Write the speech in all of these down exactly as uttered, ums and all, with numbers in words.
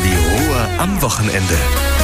Radio Ruhr am Wochenende.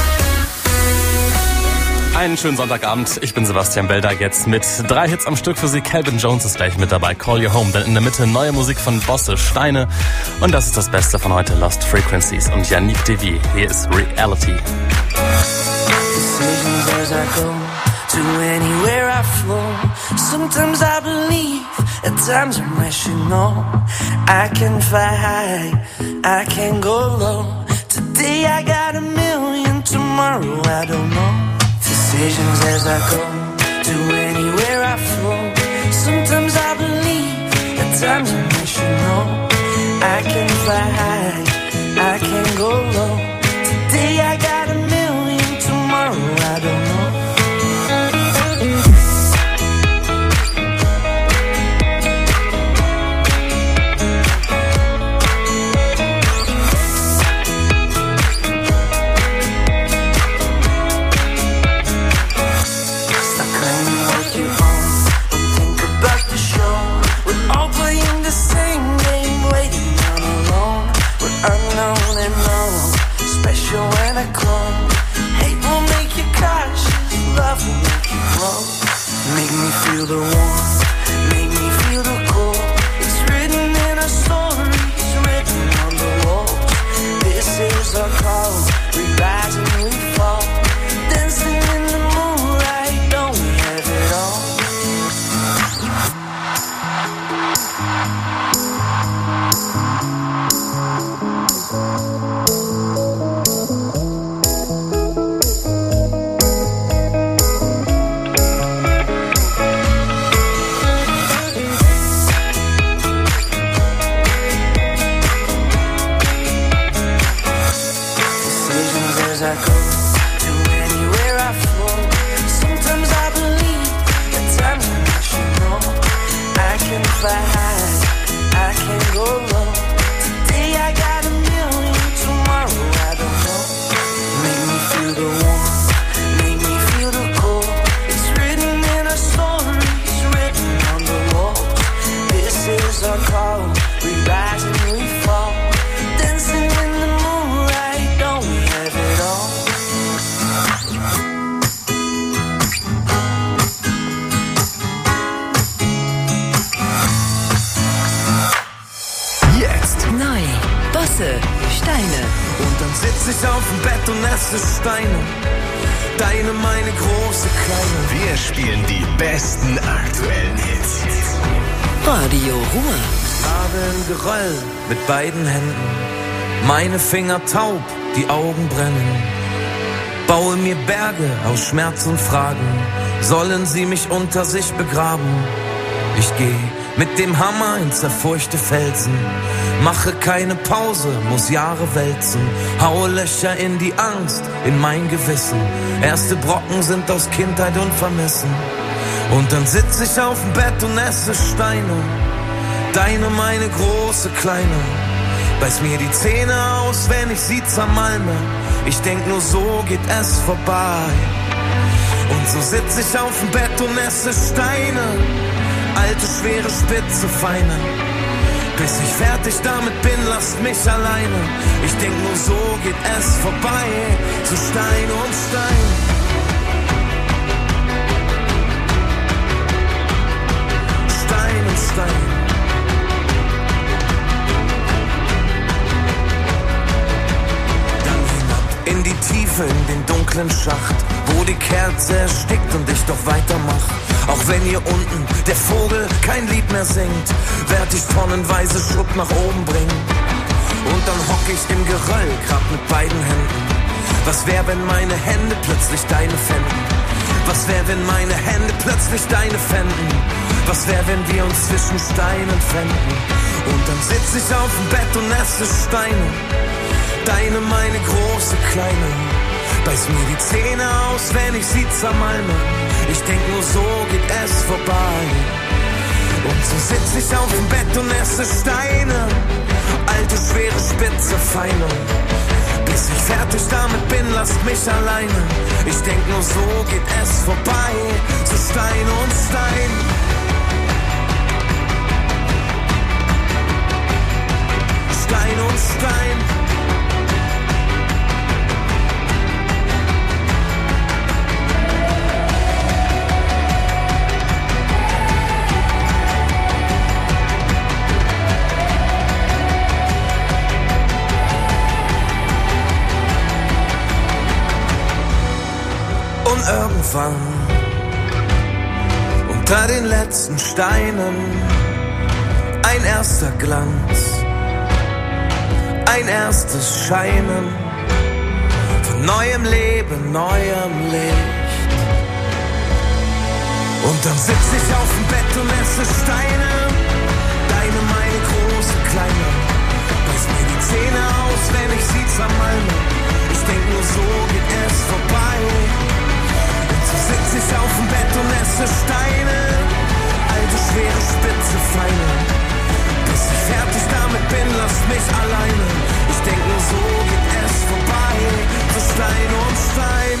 Einen schönen Sonntagabend, ich bin Sebastian Belda, jetzt mit drei Hits am Stück für Sie. Calvin Jones ist gleich mit dabei, Call You Home. Dann in der Mitte neue Musik von Bosse, Steine. Und das ist das Beste von heute, Lost Frequencies und Yannick Devi. Hier ist Reality. Decisions as I go to anywhere I flow. Sometimes I believe, at times I'm rational. I can fly high, I can go low. Today I got a million, tomorrow I don't know. Decisions as I go to anywhere I flow. Sometimes I believe, at times I'm rational. I can fly high, I can go low. Today I got a million, tomorrow I don't know. When I come, hate will make you cautious, love will make you grow. Make me feel the warmth, make me feel the cold. It's written in our stories, written on the walls. This is our call, we rise and we fall. Dancing in the moonlight, don't we have it all? As I go to anywhere I flow. Sometimes I believe, at times I'm rational. I can fly high, I can go low. Today I got a million, tomorrow I don't know. Make me feel the warmth, make me feel the cold. It's written in our stories, written on the walls. This is our call, we rise and we fall. Dancing in the moonlight, don't we have it all? Neu, Bosse, Steine. Und dann sitz ich auf dem Bett und esse Steine. Deine, meine große Kleine. Wir spielen die besten aktuellen Hits. Radio Ruhr. Habe im Geröll mit beiden Händen. Meine Finger taub, die Augen brennen. Baue mir Berge aus Schmerz und Fragen. Sollen sie mich unter sich begraben? Ich geh mit dem Hammer in zerfurchte Felsen. Mache keine Pause, muss Jahre wälzen. Haue Löcher in die Angst, in mein Gewissen. Erste Brocken sind aus Kindheit und Vermissen. Und dann sitz ich auf dem Bett und esse Steine. Deine, meine große Kleine. Beiß mir die Zähne aus, wenn ich sie zermalme. Ich denk nur so geht es vorbei. Und so sitz ich auf dem Bett und esse Steine. Alte, schwere, spitze, feine. Bis ich fertig damit bin, lasst mich alleine. Ich denk nur so geht es vorbei. Zu Stein und Stein. Stein und Stein. Dann hinab in die Tiefe, in den dunklen Schacht, wo die Kerze erstickt und ich doch weitermach. Auch wenn hier unten der Vogel kein Lied mehr singt, werd ich tonnenweise Schutt nach oben bringen. Und dann hock ich im Geröll, grad mit beiden Händen. Was wär, wenn meine Hände plötzlich deine fänden? Was wär, wenn meine Hände plötzlich deine fänden? Was wär, wenn wir uns zwischen Steinen fänden? Und dann sitz ich auf dem Bett und esse Steine. Deine, meine große Kleine. Beiß mir die Zähne aus, wenn ich sie zermalme. Ich denk nur so geht es vorbei. Und so sitz ich auf dem Bett und esse Steine. Alte, schwere, spitze, feine. Bis ich fertig damit bin, lasst mich alleine. Ich denk nur so geht es vorbei. Zu Stein und Stein. Stein und Stein. irgendwann unter den letzten Steinen ein erster Glanz, ein erstes Scheinen von neuem Leben, neuem Licht. Und dann sitz ich auf dem Bett und esse Steine, deine, meine, große, kleine. Beiß mir die Zähne aus, wenn ich sie zermalme. Ich denk nur, so geht es vorbei. Und so sitz ich auf dem Bett und esse Steine, alte, schwere, spitze Pfeile. Bis ich fertig damit bin, lasst mich alleine. Ich denk nur, so geht es vorbei. Für Stein und Stein,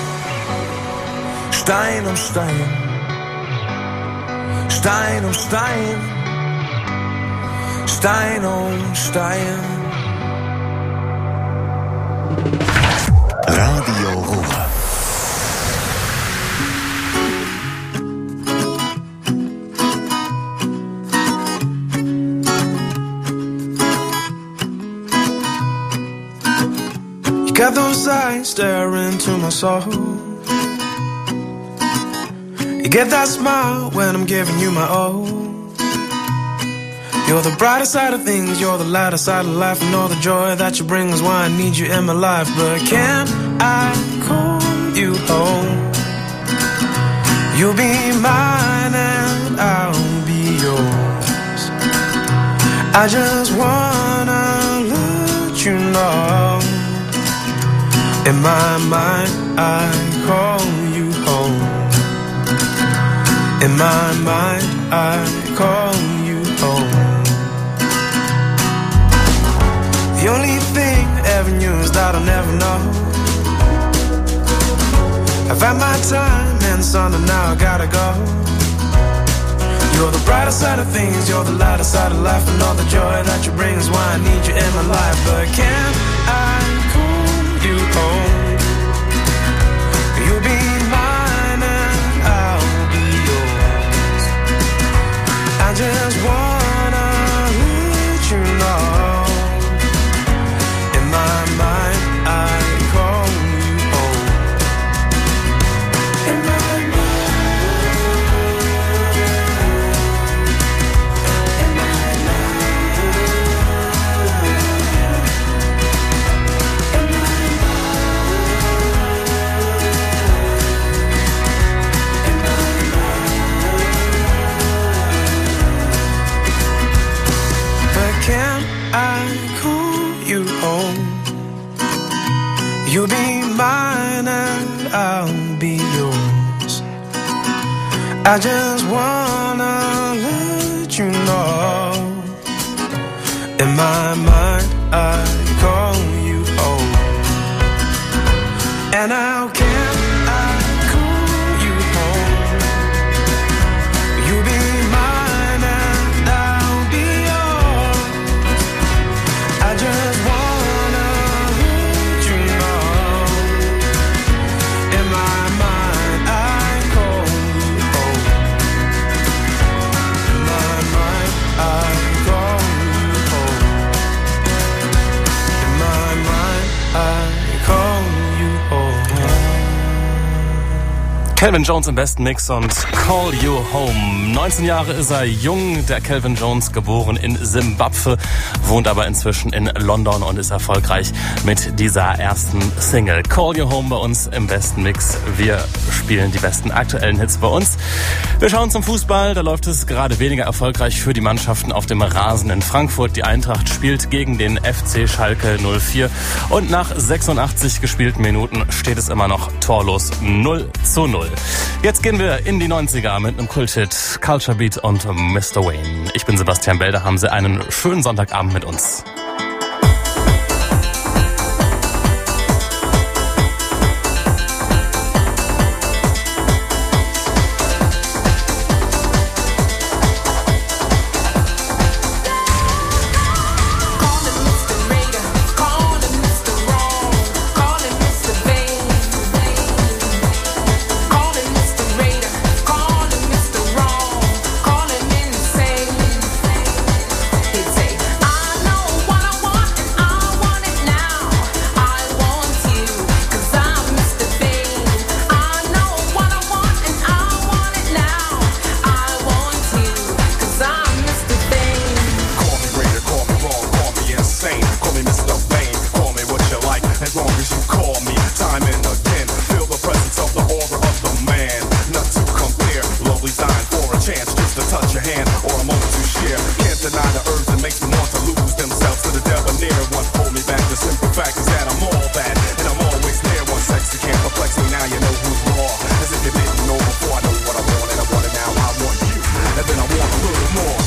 Stein um Stein, Stein um Stein, Stein um Stein. Radio Ruhr. You got those eyes staring into my soul. You get that smile when I'm giving you my all. You're the brighter side of things, you're the lighter side of life. And all the joy that you bring is why I need you in my life. But can I call you home? You'll be mine and I'll be yours. I just wanna let you know, in my mind I call you home. In my mind I call you home. The only thing I ever knew is that I'll never know. I've had my time and son, and now I gotta go. You're the brighter side of things, you're the lighter side of life. And all the joy that you bring is why I need you in my life. But can I call you home? You'll be mine and I'll be yours. I just wanna let you know, in my mind I call you home. In my mind, in my mind, in my can I call you home? You'll be mine and I'll be yours. I just wanna let you know, in my mind I call you home. And how can I call you home? You'll be mine and I'll be yours. I just wanna let you know, in my mind I call you home. In my mind I call you home. In my mind I call you home. Calvin Jones im besten Mix und Call You Home. neunzehn Jahre ist er jung, der Calvin Jones, geboren in Simbabwe, wohnt aber inzwischen in London und ist erfolgreich mit dieser ersten Single. Call You Home bei uns im besten Mix. Wir spielen die besten aktuellen Hits bei uns. Wir schauen zum Fußball, da läuft es gerade weniger erfolgreich für die Mannschaften auf dem Rasen in Frankfurt. Die Eintracht spielt gegen den F C Schalke null vier und nach sechsundachtzig gespielten Minuten steht es immer noch torlos null zu null. Jetzt gehen wir in die neunziger mit einem Kulthit, Culture Beat und Mister Wayne. Ich bin Sebastian Belder, haben Sie einen schönen Sonntagabend mit uns. He'd say, I know one fact is that I'm all that, and I'm always there. One sex you can't perplex me, now you know who's raw. As if you didn't know before, I know what I want, and I want it now. I want you, and then I want a little more.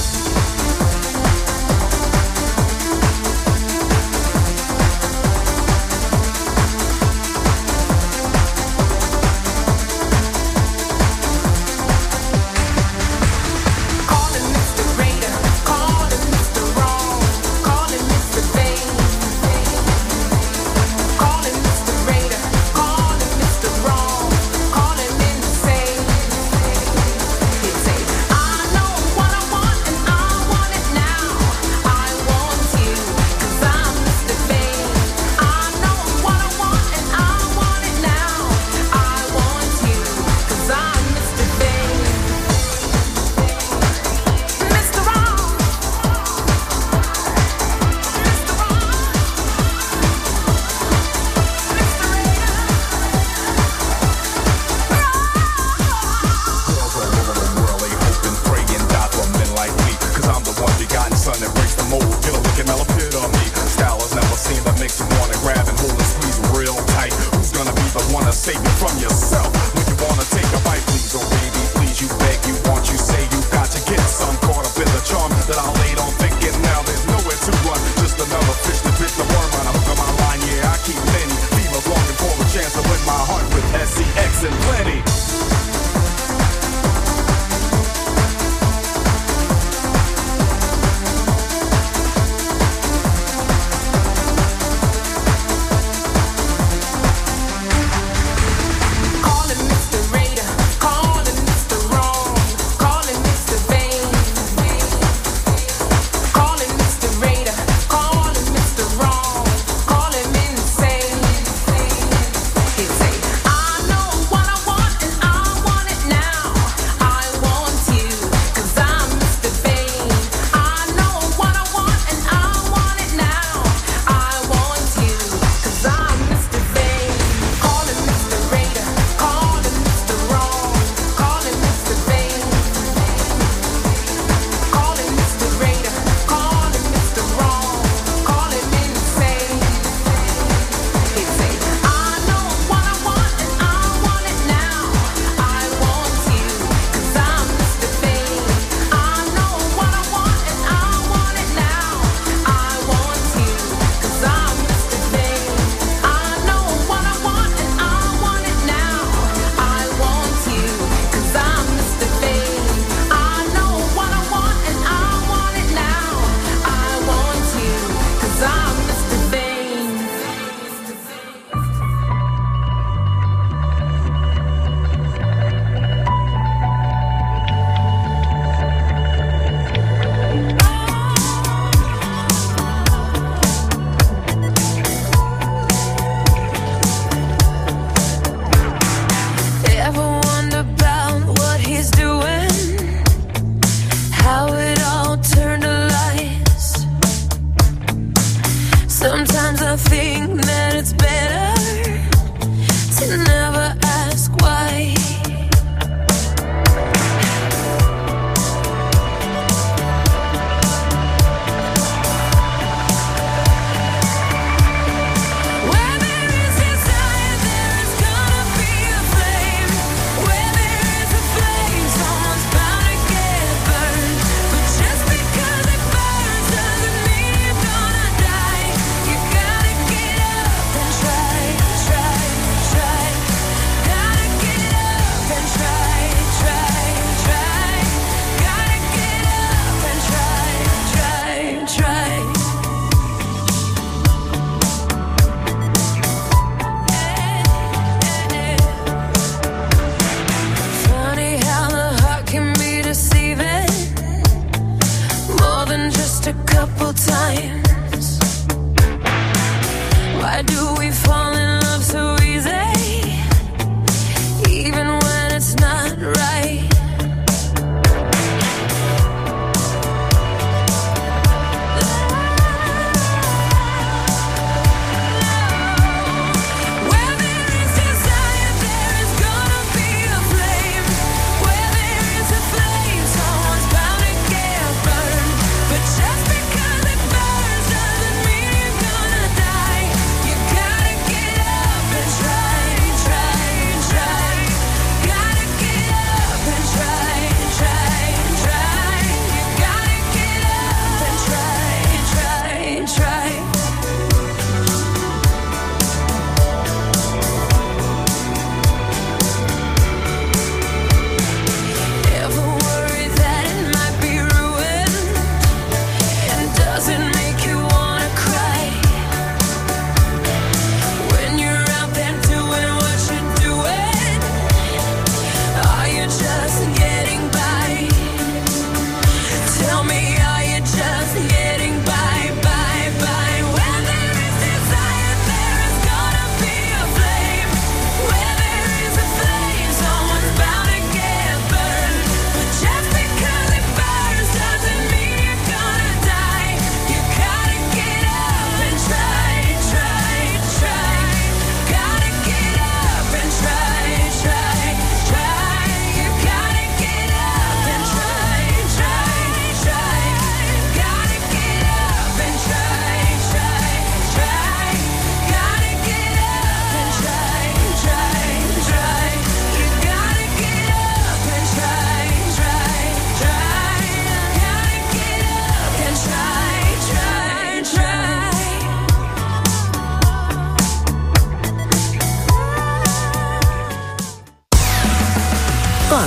Try, try, try, gotta get up.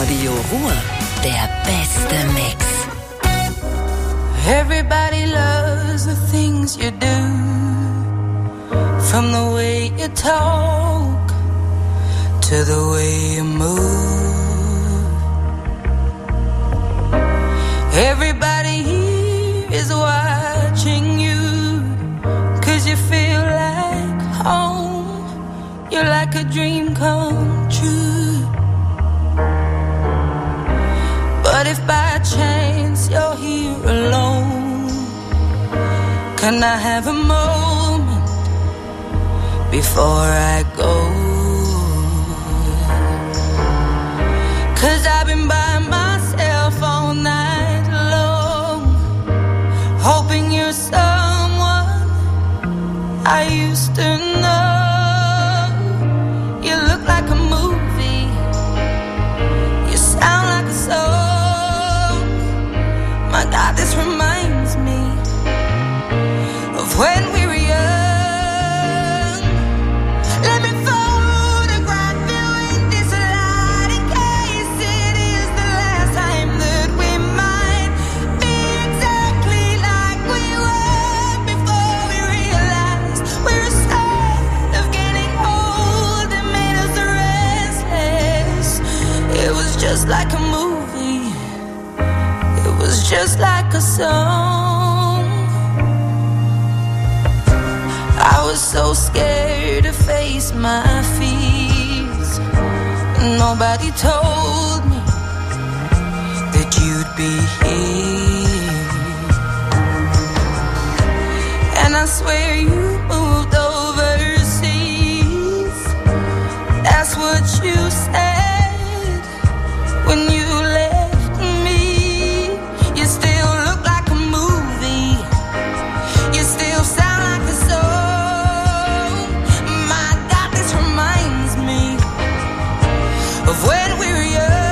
Radio Ruhr, der beste Mix. Everybody loves the things you do, from the way you talk to the way you move. Everybody here is watching you, 'cause you feel like home. You're like a dream come true. But if by chance you're here alone, can I have a moment before I go? 'Cause I've been by myself all night long, hoping you're someone I used to know. You look like a movie, you sound like a song. My God, this reminds me of when we were young. Let me photograph you in this light, in case it is the last time that we might be exactly like we were before we realized we're scared of getting old. It made us restless. It was just like a movie, it was just like a song. I was so scared to face my fears. Nobody told me that you'd be here. And I swear you moved overseas. That's what you said when you left me. You still look like a movie, you still sound like a song. My God, this reminds me of when we were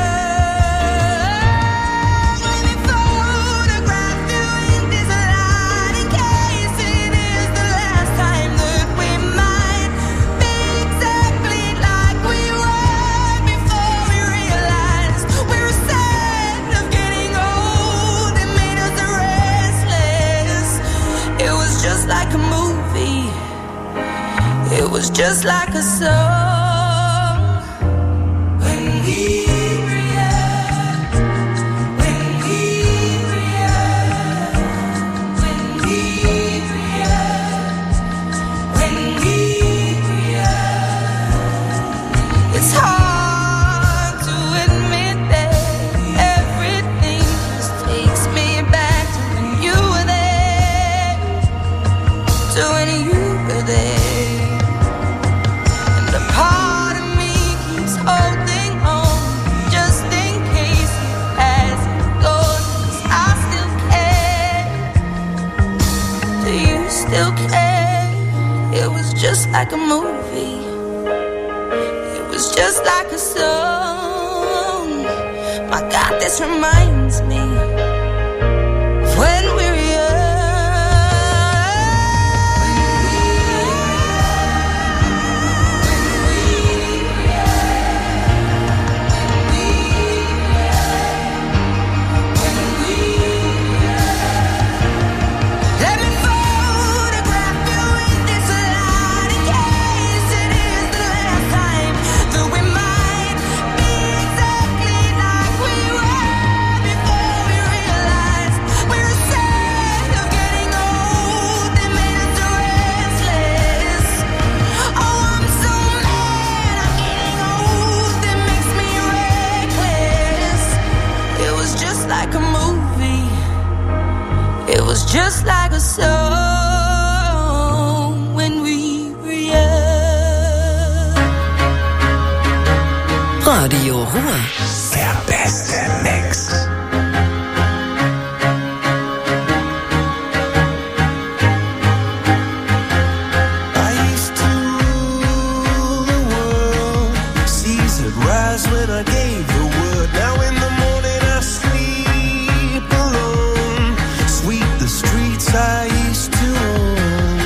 young. Let me photograph you in this light, in case it is the last time that we might be exactly like we were before we realized we were sad of getting old. It made us restless. It was just like a movie, it was just like a song. When we were young, when we were young, when we were young, when we were young. It's hard to admit that everything just takes me back to when you were there, to when you were there. And a part of me keeps holding on, just in case it hasn't gone. 'Cause I still care. Do you still care? It was just like a movie, it was just like a song. My God, this reminds me of when we were young. Let me photograph you in this light, in case it is the last time that we might be exactly like we were before we realized we were sad of getting old. It made us restless. Oh, I'm so mad I'm getting old. It makes me reckless. It was just like a movie, it was just like a song when we were young. Radio Ruhr, Der beste Mix. I used to rule the world, seas would rise when I gave the word. Now in the morning I sleep alone, sweep the streets I used to own.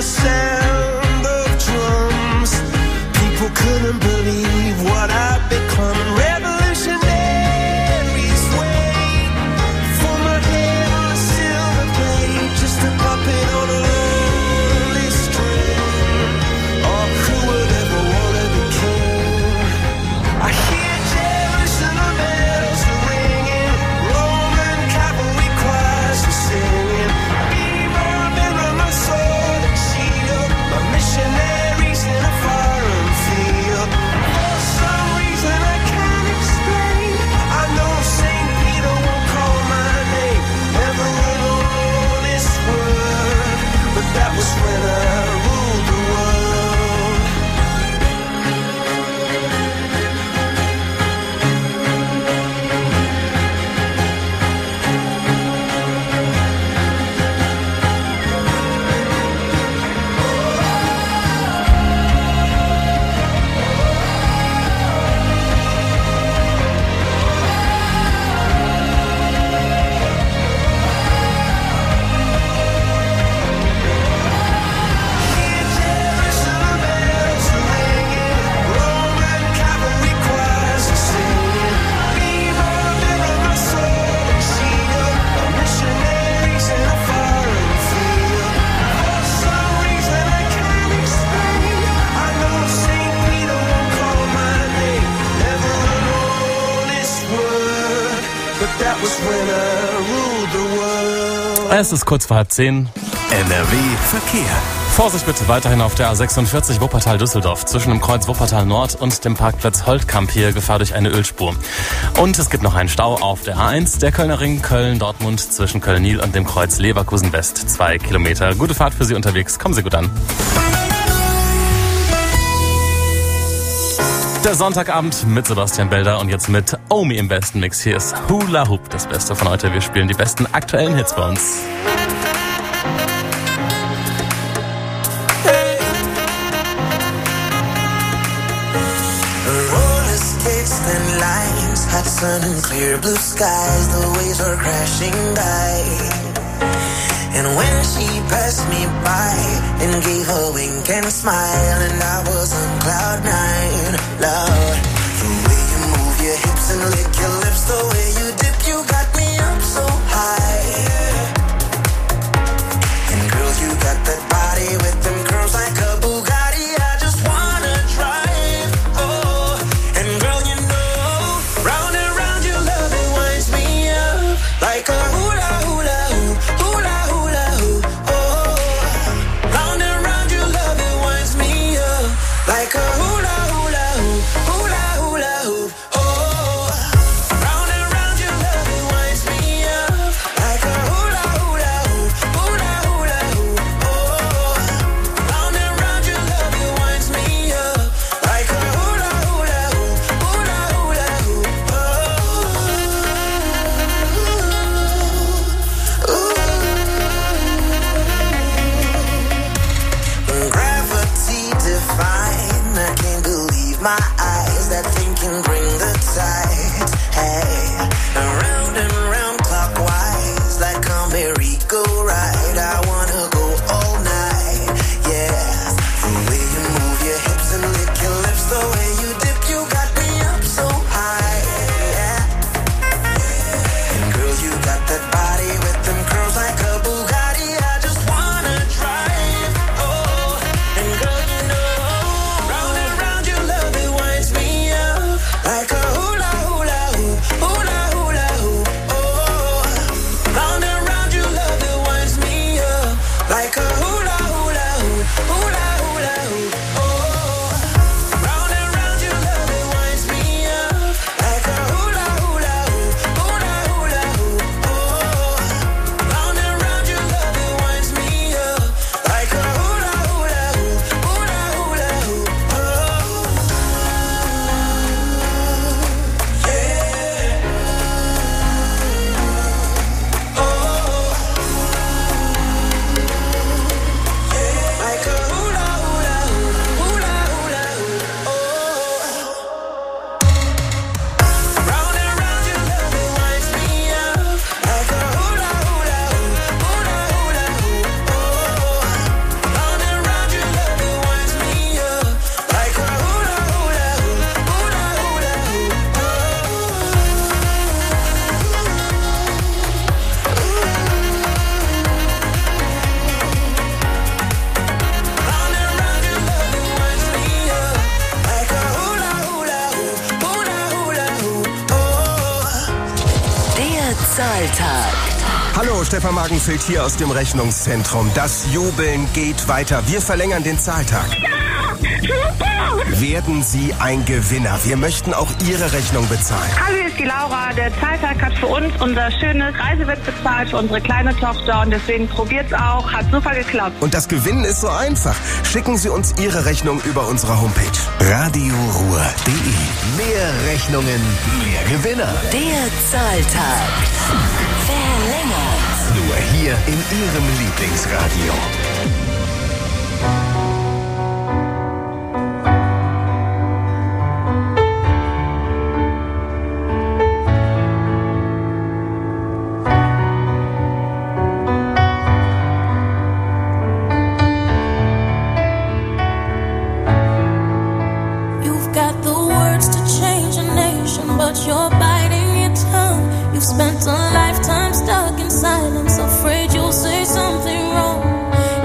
the sound of drums. People couldn't believe what I'd become. Revolutionaries wait for my head on a silver plate, just a puppet on a lonely string. Oh, who would ever wanna be king? I hear Jerusalem bells are ringing, Roman cavalry choirs are singing. Mirror, mirror, my sword and shield, my missionaries in a foreign field. For some reason I can't explain, I know Saint Peter won't call my name ever alone this word, but that was when I ruled the world. Hear Jerusalem bells are ringing, Roman cavalry choirs are singing. Mirror, mirror, my sword and shield, my missionaries in a foreign field. For some reason I can't explain, I know Saint Peter won't call my name ever alone this word, but that was when I ruled the world. Es ist kurz vor halb zehn. N R W Verkehr. Vorsicht bitte weiterhin auf der A sechsundvierzig Wuppertal-Düsseldorf zwischen dem Kreuz Wuppertal Nord und dem Parkplatz Holtkamp hier Gefahr durch eine Ölspur. Und es gibt noch einen Stau auf der A eins, der Kölner Ring Köln-Dortmund zwischen Köln-Nil und dem Kreuz Leverkusen West. Zwei Kilometer. Gute Fahrt für Sie unterwegs. Kommen Sie gut an. Der Sonntagabend mit Sebastian Belder und jetzt mit Omi im besten Mix. Hier ist Hula Hoop, das Beste von heute. Wir spielen die besten aktuellen Hits bei uns. Roller skates and lines, hot sun and clear blue skies. The waves were crashing by, and when she passed me by and gave a wink and smile, and I was on cloud nine. Lord, the way you move your hips and lick your lips, the way you dip, you got me up so high. And girl, you got that body with them curves like a Bugatti. I just wanna drive. Oh, and girl, you know, round and round your love, it winds me up like a hula hula hoop, hula hula hoop. Oh, round and round your love, it winds me up like a hula hula hoop, hula Zahltag. Hallo, Stefan Magenfeld hier aus dem Rechnungszentrum. Das Jubeln geht weiter. Wir verlängern den Zahltag. Werden Sie ein Gewinner? Wir möchten auch Ihre Rechnung bezahlen. Hallo, hier ist die Laura. Der Zahltag hat für uns unser schönes Reisewitz bezahlt für unsere kleine Tochter und deswegen probiert's auch. Hat super geklappt. Und das Gewinnen ist so einfach. Schicken Sie uns Ihre Rechnung über unsere Homepage radioruhr punkt de. Mehr Rechnungen, mehr Gewinner. Der Zahltag. Verlängert. Nur hier in Ihrem Lieblingsradio. Spent a lifetime stuck in silence, afraid you'll say something wrong.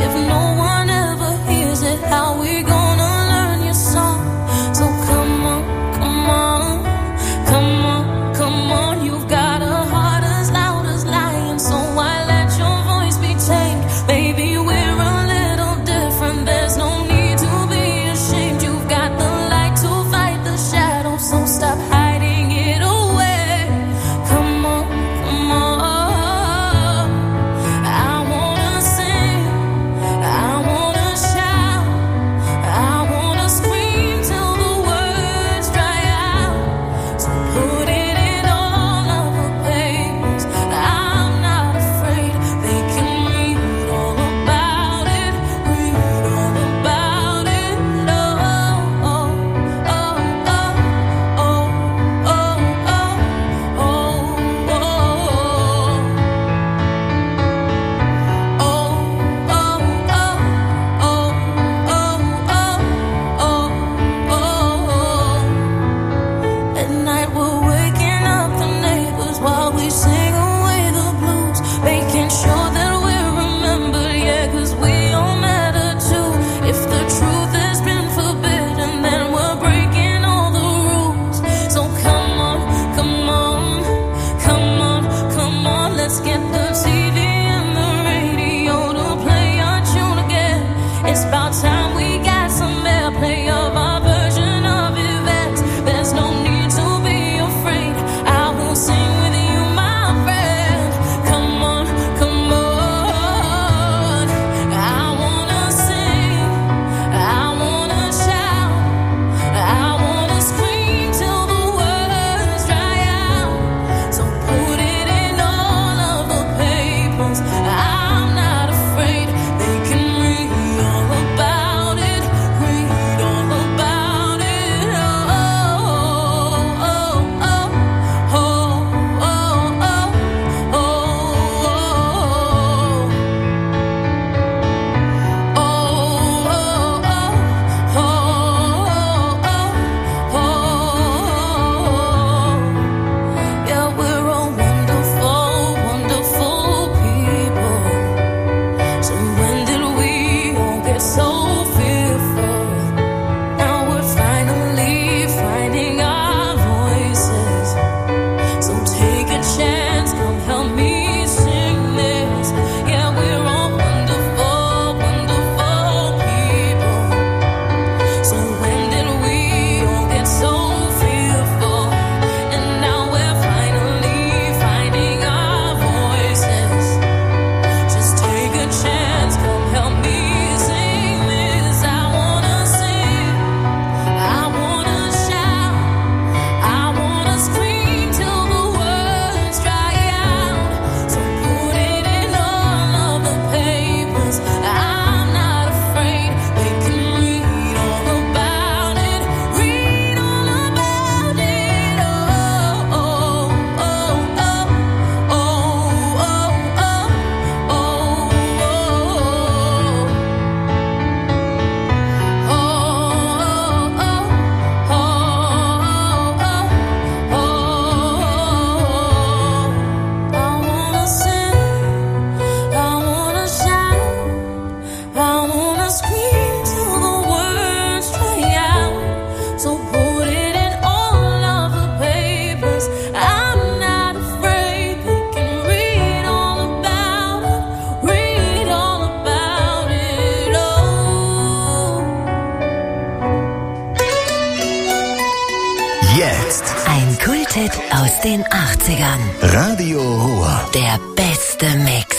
jetzt. Ein Kulthit aus den achtzigern. Radio Ruhr. Der beste Mix.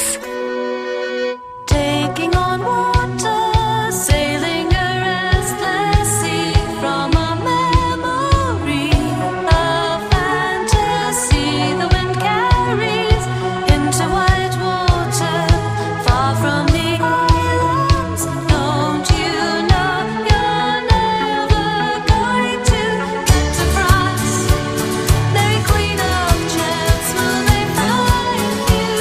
Taking on water, sailing a restless sea from a memory, a fantasy the wind carries into white water, far from the islands. Don't you know you're never going to get to France? Mary Queen of Chance, will they find you?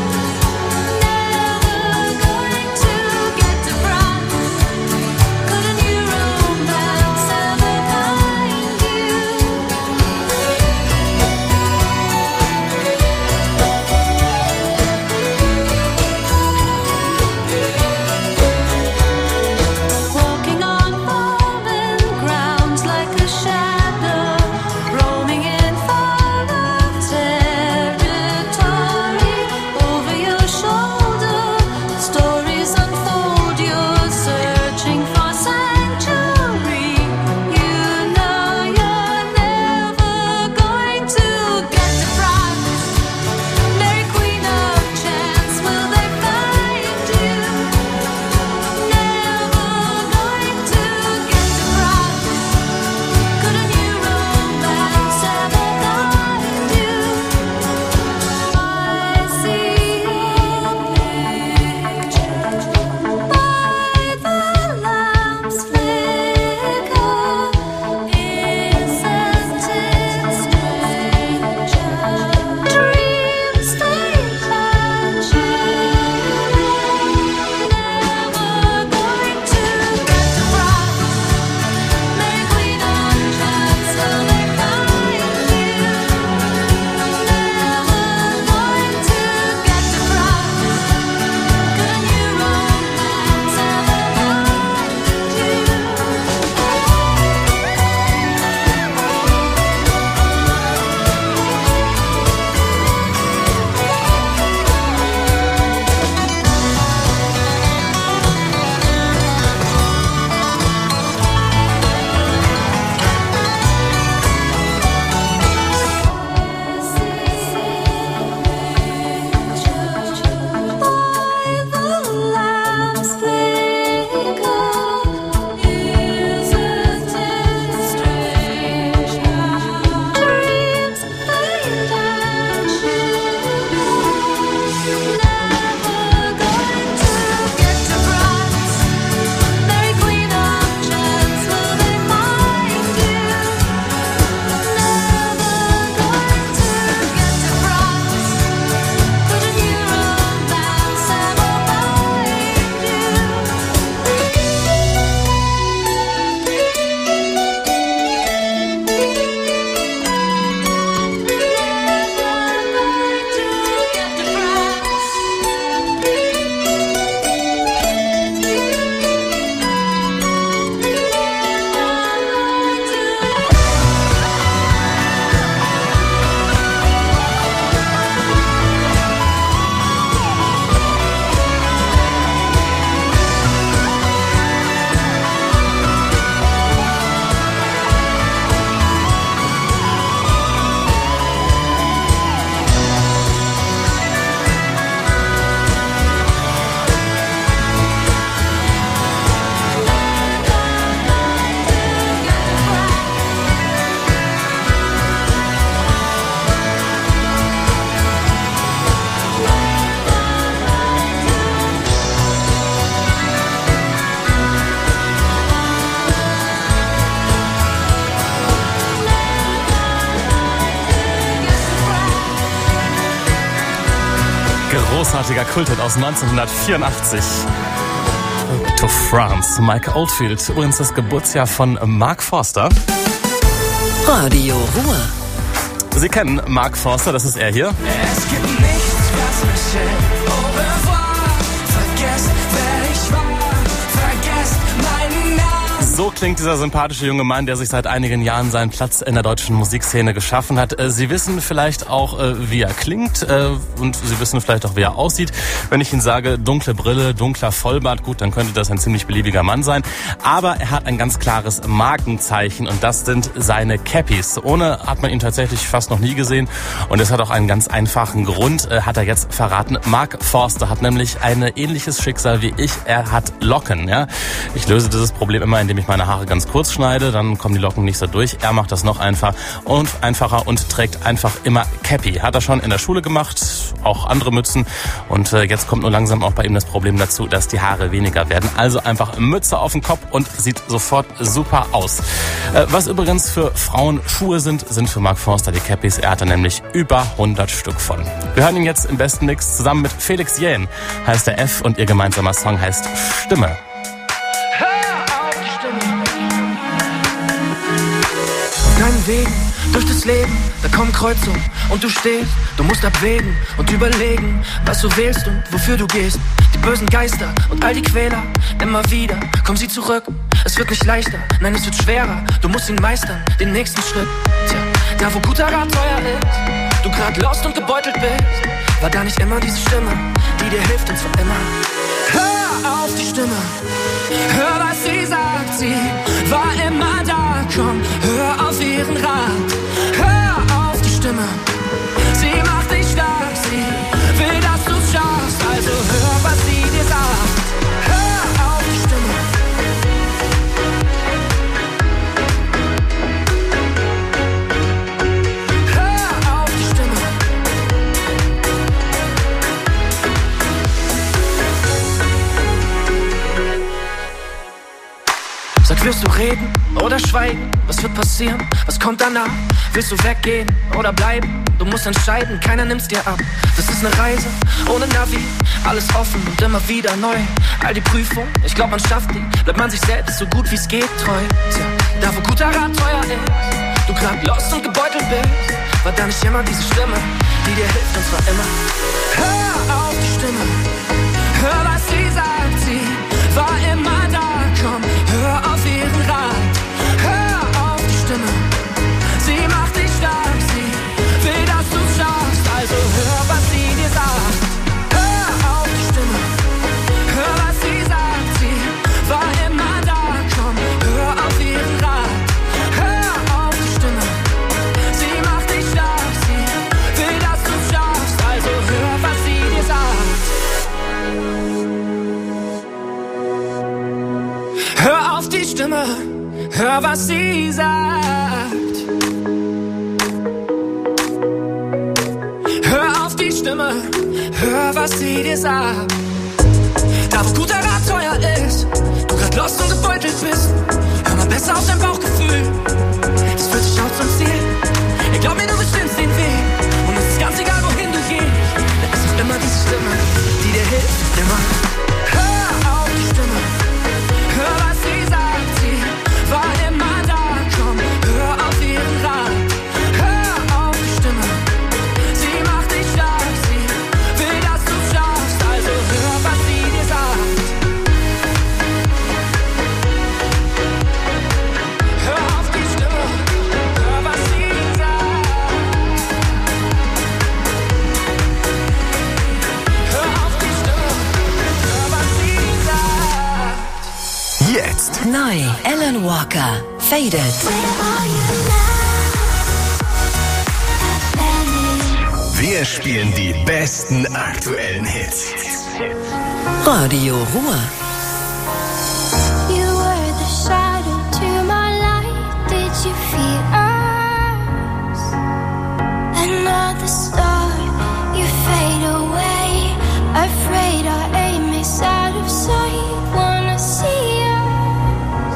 Never going to get to France. Could a new romance ever find you? Walking on foreign grounds like a shadow, roaming in foreign territory. Over your shoulder, stories unfold. You're searching for sanctuary. You know you're never going to get to France. Mary Queen of Chance, will they find you? Never going to get to France. Could a new romance ever find you? I see your picture by the lamp's flicker. Isn't it strange? Dreams they vanish. Never going to get to France. Mary Queen of Chance, will they find you? Never going to get to France. Could a new romance ever find you? By the lamp's flicker, isn't it strange? Dreams they vanish. Never going to get to France. Mary Queen of Chance, will they find you? Never going to get to France. Could a new romance ever find you? Großartiger Kulthit aus neunzehnhundertvierundachtzig. To France, Mike Oldfield. Übrigens das Geburtsjahr von Mark Forster. Radio Ruhr. Sie kennen Mark Forster, das ist er hier. Es gibt nichts, was mich hält. Au revoir. Vergesst, wer ich war. Vergesst meinen Namen. So klingt dieser sympathische junge Mann, der sich seit einigen Jahren seinen Platz in der deutschen Musikszene geschaffen hat. Sie wissen vielleicht auch, wie er klingt und Sie wissen vielleicht auch, wie er aussieht. Wenn ich Ihnen sage, dunkle Brille, dunkler Vollbart, gut, dann könnte das ein ziemlich beliebiger Mann sein. Aber er hat ein ganz klares Markenzeichen und das sind seine Cappies. Ohne hat man ihn tatsächlich fast noch nie gesehen und es hat auch einen ganz einfachen Grund, hat er jetzt verraten. Mark Forster hat nämlich ein ähnliches Schicksal wie ich. Er hat Locken. Ja? Ich löse dieses Problem immer, indem ich meine Haare ganz kurz schneide, dann kommen die Locken nicht so durch. Er macht das noch einfach und einfacher und trägt einfach immer Cappy. Hat er schon in der Schule gemacht, auch andere Mützen und äh, jetzt kommt nur langsam auch bei ihm das Problem dazu, dass die Haare weniger werden. Also einfach Mütze auf den Kopf und sieht sofort super aus. Äh, was übrigens für Frauen Schuhe sind, sind für Mark Forster die Cappies. Er hat da nämlich über hundert Stück von. Wir hören ihn jetzt im besten Mix zusammen mit Felix Jähn, heißt der F und ihr gemeinsamer Song heißt Stimme. Deinen Wegen durch das Leben, da kommen Kreuzungen und du stehst, du musst abwägen und überlegen, was du wählst und wofür du gehst. Die bösen Geister und all die Quäler, immer wieder kommen sie zurück. Es wird nicht leichter, nein, es wird schwerer, du musst ihn meistern, den nächsten Schritt. Tja, da wo guter Rat teuer ist, du grad lost und gebeutelt bist, war da nicht immer diese Stimme, die dir hilft und zwar immer. Hör auf die Stimme, hör was sie sagt, sie war immer da, komm, hör auf ihren Rat. Hör auf die Stimme, sie macht dich stark, sie will, dass du's schaffst, also hör, was sie dir sagt. Hör auf die Stimme. Hör auf die Stimme. Sag, wirst du reden oder schweigen? Was wird passieren? Was kommt danach? Willst du weggehen oder bleiben? Du musst entscheiden, keiner nimmt's dir ab. Das ist eine Reise ohne Navi, alles offen und immer wieder neu. All die Prüfungen, ich glaub man schafft die. Bleibt man sich selbst so gut wie's geht treu. Tja, da wo guter Rat teuer ist, du grad lost und gebeutelt bist, war da nicht immer diese Stimme, die dir hilft und zwar immer. Hör auf die Stimme, hör was sie sagt, sie war immer da, komm, hör auf ihren Rat. Hör auf die Stimme, sie macht dich stark, sie will, dass du's schaffst, also hör, was sie dir sagt. Hör auf die Stimme, hör, was sie sagt, sie war immer da, komm, hör auf ihren Rat. Hör auf die Stimme, sie macht dich stark, sie will, dass du's schaffst, also hör, was sie dir sagt. Hör auf die Stimme, hör, was sie sagt. Hör auf die Stimme, hör, was sie dir sagt. Da wo guter Rat teuer ist, du grad lost und gebeutelt bist, hör mal besser auf dein Bauchgefühl, das führt dich auch zum Ziel. Ich glaub mir, du bestimmst den Weg und es ist ganz egal, wohin du gehst, denn es ist immer diese Stimme, die dir hilft, immer. Hör auf die Stimme, hör, was sie sagt, sie war immer da, komm, hör auf ihren Rat. Hör auf die Stimme, sie macht dich stark, sie will, dass du's schaffst, also hör, was sie dir sagt. Hör auf die Stimme, hör, was sie sagt. Hör auf die Stimme, hör, was sie sagt. Jetzt Neu, Alan Walker, Faded. wir spielen die besten aktuellen Hits. Radio Ruhr. You were the shadow to my light. Did you feel us? Another star, you fade away. Afraid our aim is out of sight. Wanna see us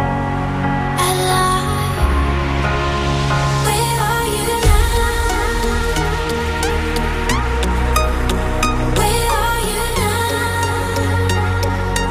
alive. Where are you now? Where are you now?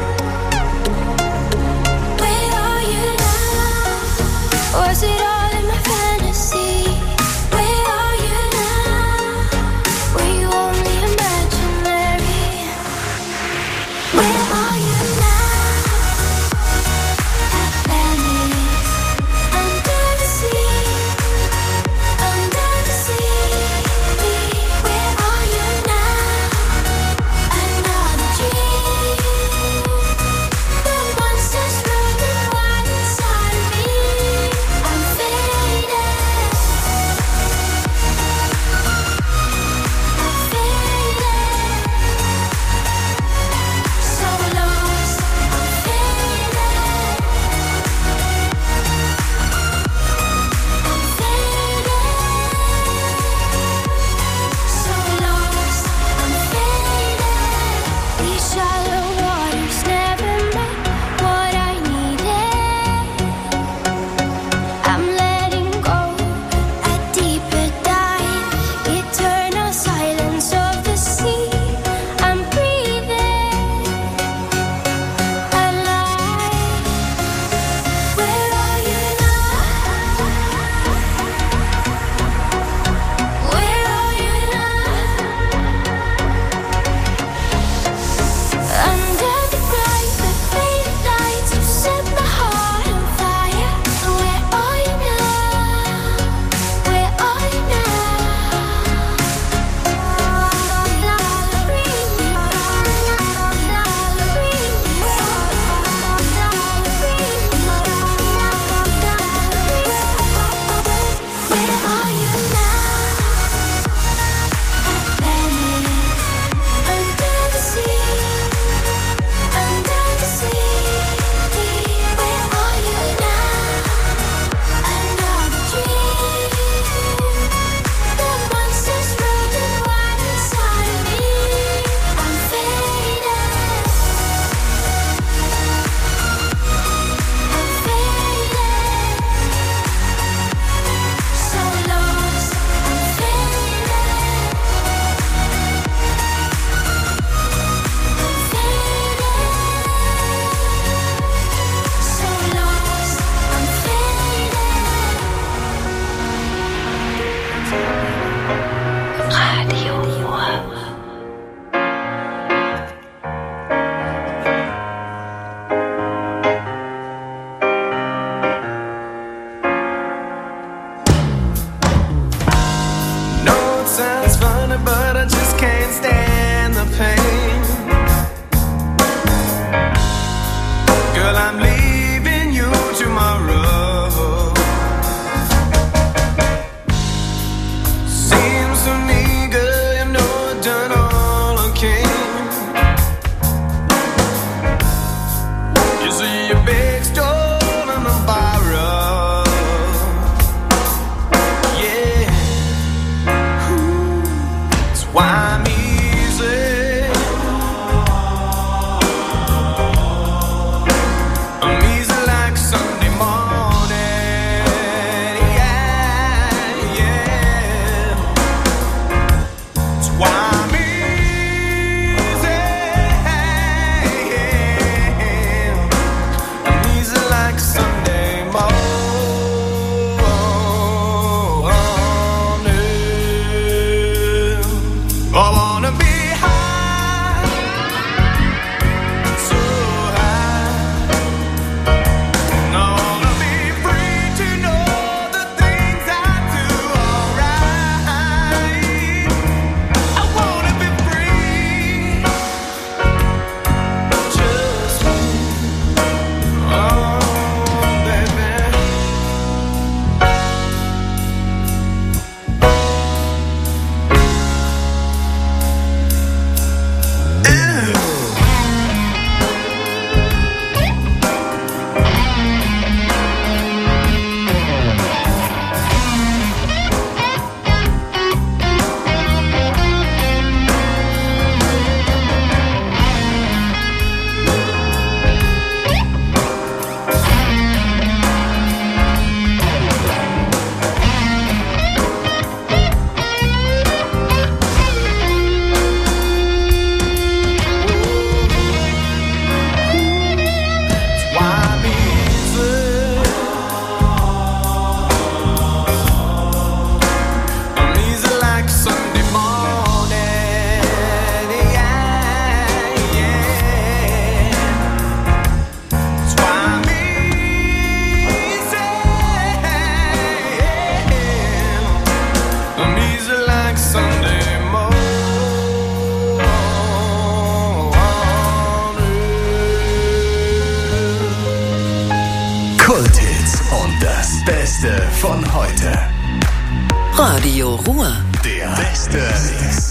und das Beste von heute. Radio Ruhr. Der beste Mix.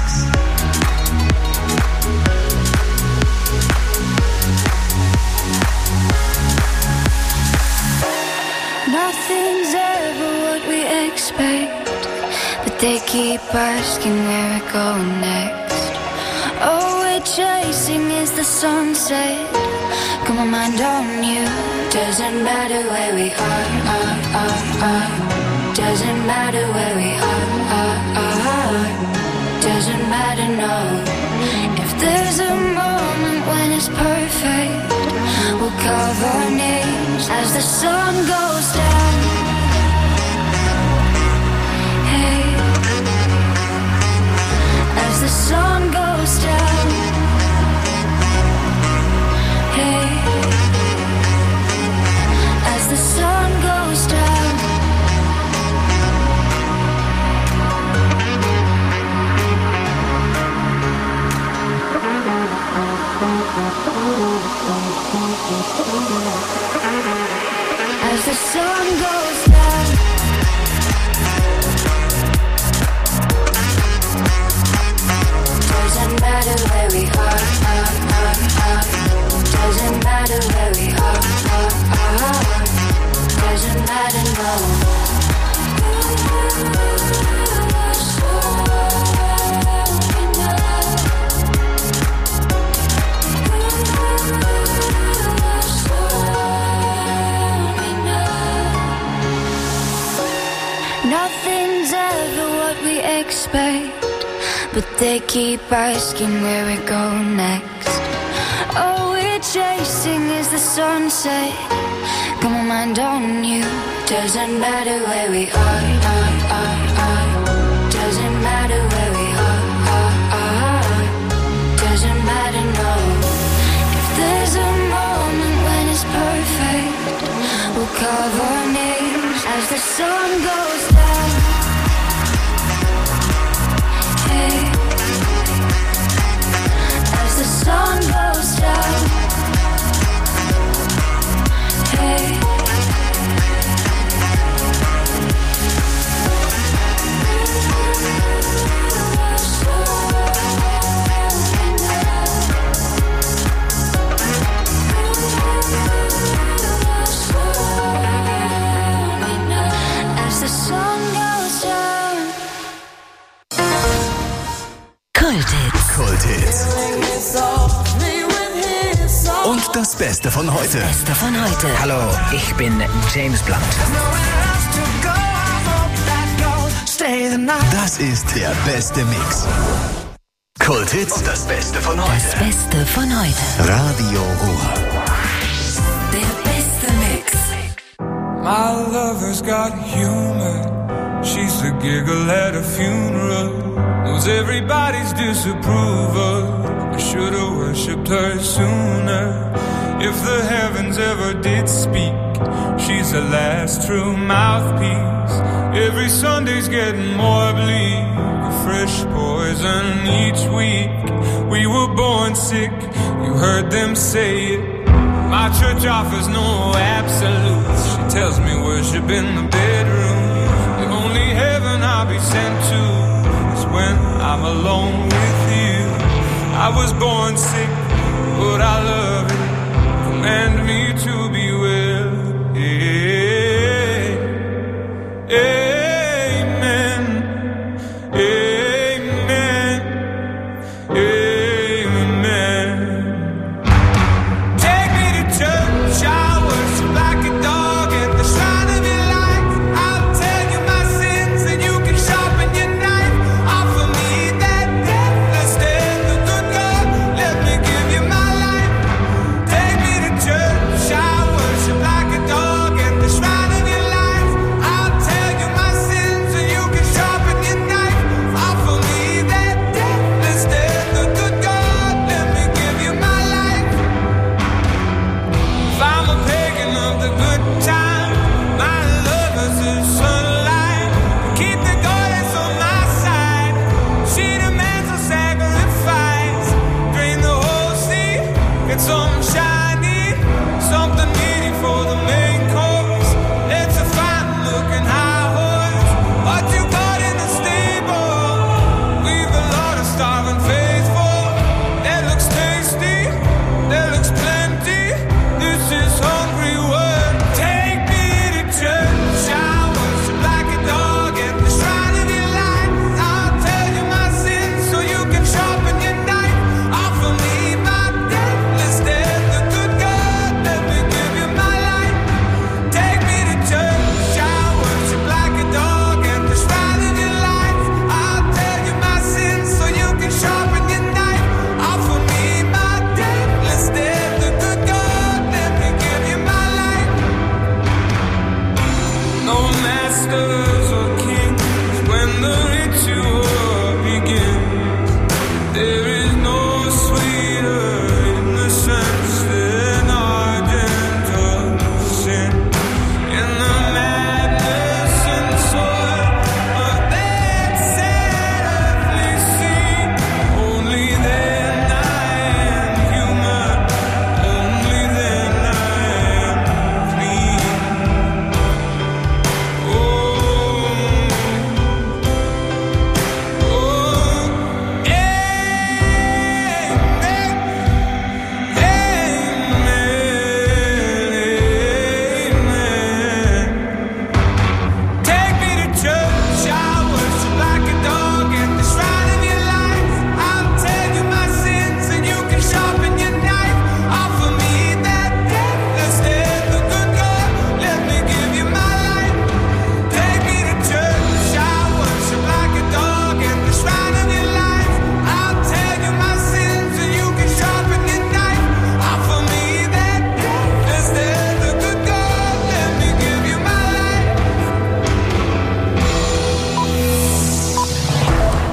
Nothing's ever what we expect, but they keep asking where we're going next. All we're chasing is the sunset. Got my mind on you. Doesn't matter where we are, are, are, are. Doesn't matter where we are, are, are. Doesn't matter, no. If there's a moment when it's perfect, we'll carve our names as the sun goes down. Hey, as the sun goes down. Hey, as the sun goes down. As the sun goes down. Doesn't matter where we are, are, are, are. Doesn't matter where we are, are, are. Doesn't matter, no. Nothing's ever what we expect, but they keep asking where we go next. All we're chasing is the sunset. Got my mind on you. Doesn't matter where we are, are, are, are. Doesn't matter where we are, are, are. Doesn't matter, no. If there's a moment when it's perfect, we'll carve our names as the sun goes down. Hey, as the sun goes down. Hey, as the sun goes down. Kulthits. Kulthits. Und das Beste von heute. Beste von heute. Hallo, ich bin James Blunt. Das ist der beste Mix. Kulthits und das Beste von heute. Das Beste von heute. Radio Ruhr. Der beste Mix. My lover's got humor. She's the giggle at a funeral. Knows everybody's disapproval. I should've worshipped her sooner. If the heavens ever did speak, she's the last true mouthpiece. Every Sunday's getting more bleak, a fresh poison each week. We were born sick, you heard them say it. My church offers no absolutes. She tells me worship in the bedroom. The only heaven I'll be sent to is when I'm alone with you. I was born sick, but I love it. Command me to be